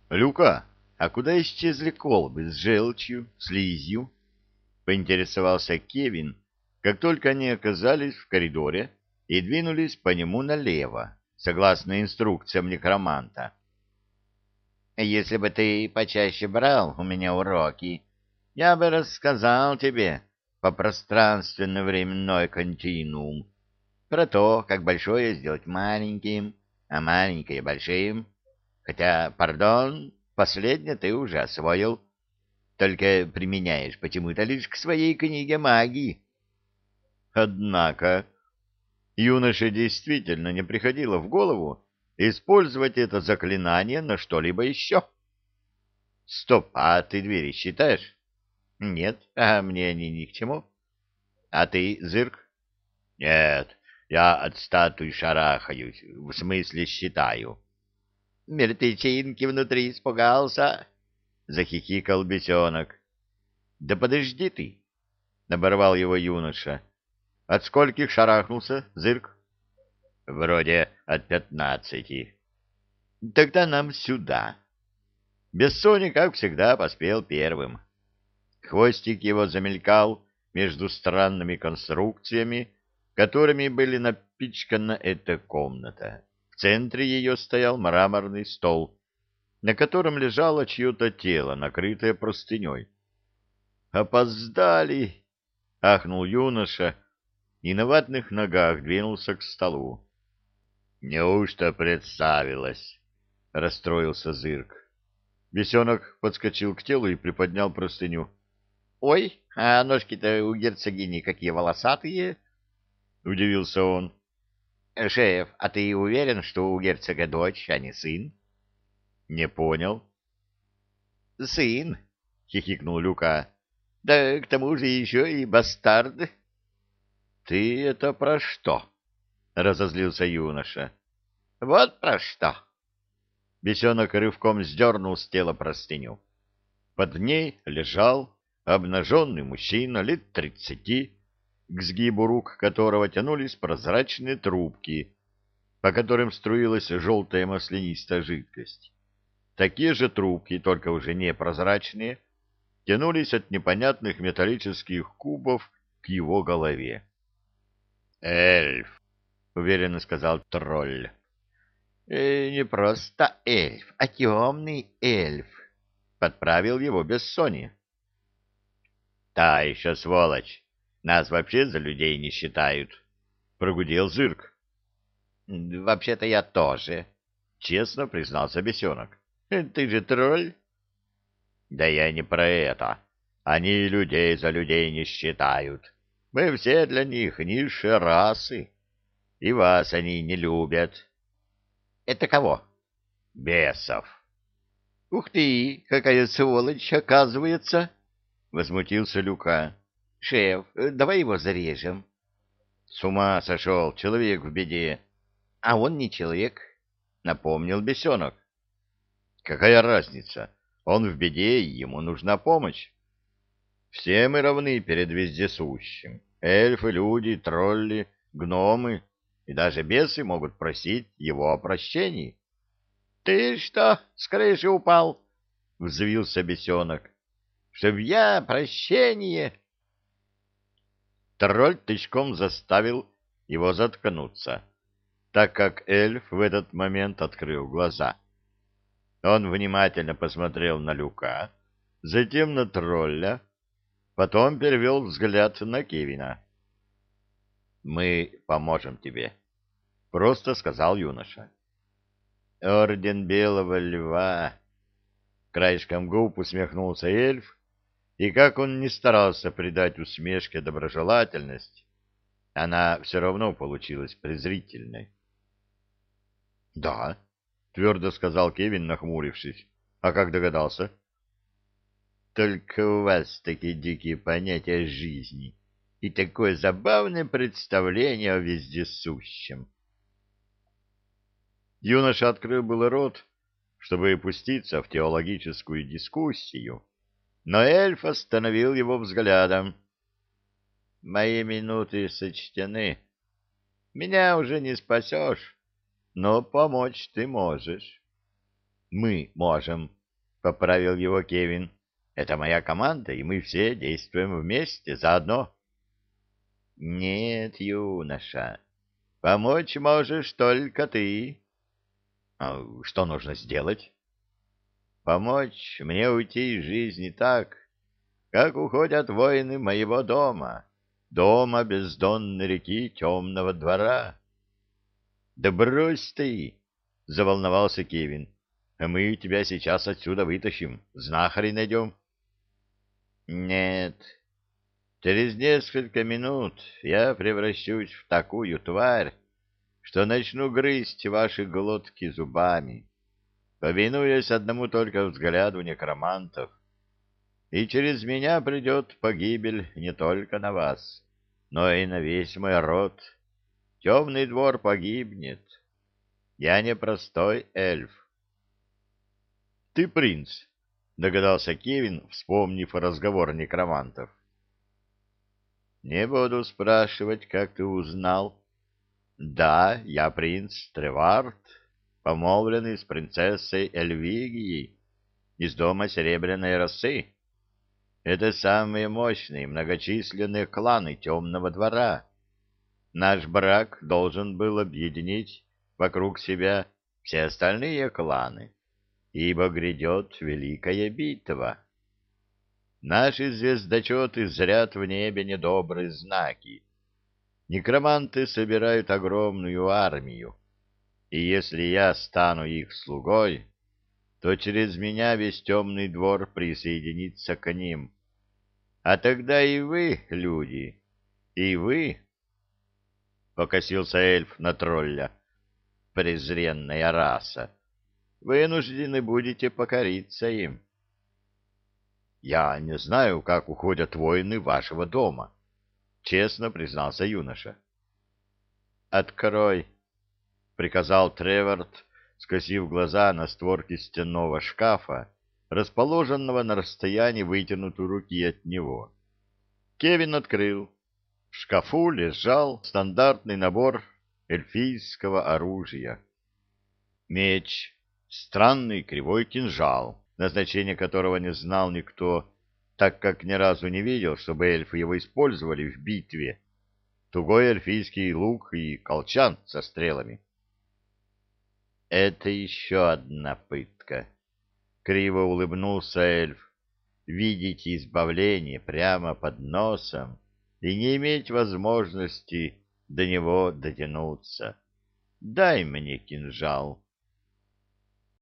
Люка, а куда исчезли колбы с желчью, слизью? Поинтересовался Кевин, как только они оказались в коридоре и двинулись по нему налево, согласно инструкциям некроманта. «Если бы ты почаще брал у меня уроки, я бы рассказал тебе по пространственно-временной континуум про то, как большое сделать маленьким, а маленькое большим. Хотя, пардон, последнее ты уже освоил, только применяешь почему-то лишь к своей книге магии». Однако юноше действительно не приходило в голову использовать это заклинание на что-либо еще. Стоп, а ты двери считаешь? Нет, а мне они ни к чему. А ты, Зырк? Нет, я от статуи шарахаюсь, в смысле считаю. Мертвечинки внутри испугался, захихикал бесенок. Да подожди ты, оборвал его юноша. От скольких шарахнулся, Зырк? Вроде от 15. Тогда нам сюда. Бессоник, как всегда, поспел первым. Хвостик его замелькал между странными конструкциями, которыми были напичкана эта комната. В центре ее стоял мраморный стол, на котором лежало чье-то тело, накрытое простыней. «Опоздали!» — ахнул юноша и на ватных ногах двинулся к столу. «Неужто представилось?» — расстроился Зырк. Бесенок подскочил к телу и приподнял простыню. — Ой, а ножки-то у герцогини какие волосатые! — удивился он. — Шеф, а ты уверен, что у герцога дочь, а не сын? — Не понял. — Сын, — хихикнул Люка. — Да к тому же еще и бастард. — Ты это про что? — разозлился юноша. — Вот про что. Бесенок рывком сдернул с тела простыню. Под ней лежал обнаженный мужчина лет 30, к сгибу рук которого тянулись прозрачные трубки, по которым струилась желтая маслянистая жидкость. Такие же трубки, только уже не прозрачные, тянулись от непонятных металлических кубов к его голове. «Эльф», — уверенно сказал тролль. Не просто эльф, а темный эльф», — подправил его Бессони. «Та еще сволочь! Нас вообще за людей не считают», — прогудел Зырк. «Вообще-то я тоже», — честно признался Бесенок. «Ты же тролль?» «Да я не про это. Они людей за людей не считают. Мы все для них низшие расы. И вас они не любят». «Это кого?» «Бесов». «Ух ты, какая сволочь, оказывается!» — возмутился Люка. «Шеф, давай его зарежем». «С ума сошел, человек в беде». «А он не человек», — напомнил Бесенок. «Какая разница? Он в беде, и ему нужна помощь. Все мы равны перед вездесущим. Эльфы, люди, тролли, гномы и даже бесы могут просить его о прощении». «Ты что, с крыши упал?» — взвился Бесенок. «Чтоб я прощение...» Тролль тычком заставил его заткнуться, так как эльф в этот момент открыл глаза. Он внимательно посмотрел на Люка, затем на тролля, потом перевел взгляд на Кевина. «Мы поможем тебе», — просто сказал юноша. «Орден Белого Льва!» Краешком губ усмехнулся эльф, и как он ни старался придать усмешке доброжелательность, она все равно получилась презрительной. — Да, — твердо сказал Кевин, нахмурившись. — А как догадался? — Только у вас такие дикие понятия жизни и такое забавное представление о вездесущем. Юноша открыл было рот, чтобы пуститься в теологическую дискуссию, но эльф остановил его взглядом. «Мои минуты сочтены. Меня уже не спасешь, но помочь ты можешь». «Мы можем», — поправил его Кевин. — Это моя команда, и мы все действуем вместе, заодно. — Нет, юноша, помочь можешь только ты. — А что нужно сделать? — Помочь мне уйти из жизни так, как уходят воины моего дома, дома бездонной реки Темного двора. — Да брось ты! — заволновался Кевин. — Мы тебя сейчас отсюда вытащим, знахарей найдем. — Нет, через несколько минут я превращусь в такую тварь, что начну грызть ваши глотки зубами, повинуясь одному только взгляду некромантов. И через меня придет погибель не только на вас, но и на весь мой род. Темный двор погибнет. Я не простой эльф. — Ты принц, — догадался Кевин, вспомнив разговор некромантов. — Не буду спрашивать, как ты узнал. Да, я принц Тревард, помолвленный с принцессой Эльвигией из дома Серебряной Росы. Это самые мощные многочисленные кланы Темного двора. Наш брак должен был объединить вокруг себя все остальные кланы, ибо грядет великая битва. Наши звездочеты зрят в небе недобрые знаки. Некроманты собирают огромную армию, и если я стану их слугой, то через меня весь темный двор присоединится к ним. А тогда и вы, люди, и вы, — покосился эльф на тролля, — презренная раса, вынуждены будете покориться им. — Я не знаю, как уходят воины вашего дома, — честно признался юноша. — Открой, — приказал Треворд, скосив глаза на створки стенного шкафа, расположенного на расстоянии вытянутой руки от него. Кевин открыл. В шкафу лежал стандартный набор эльфийского оружия. Меч, странный кривой кинжал, назначение которого не знал никто, так как ни разу не видел, чтобы эльфы его использовали в битве, тугой эльфийский лук и колчан со стрелами. «Это еще одна пытка», — криво улыбнулся эльф. «Видеть избавление прямо под носом и не иметь возможности до него дотянуться. Дай мне кинжал».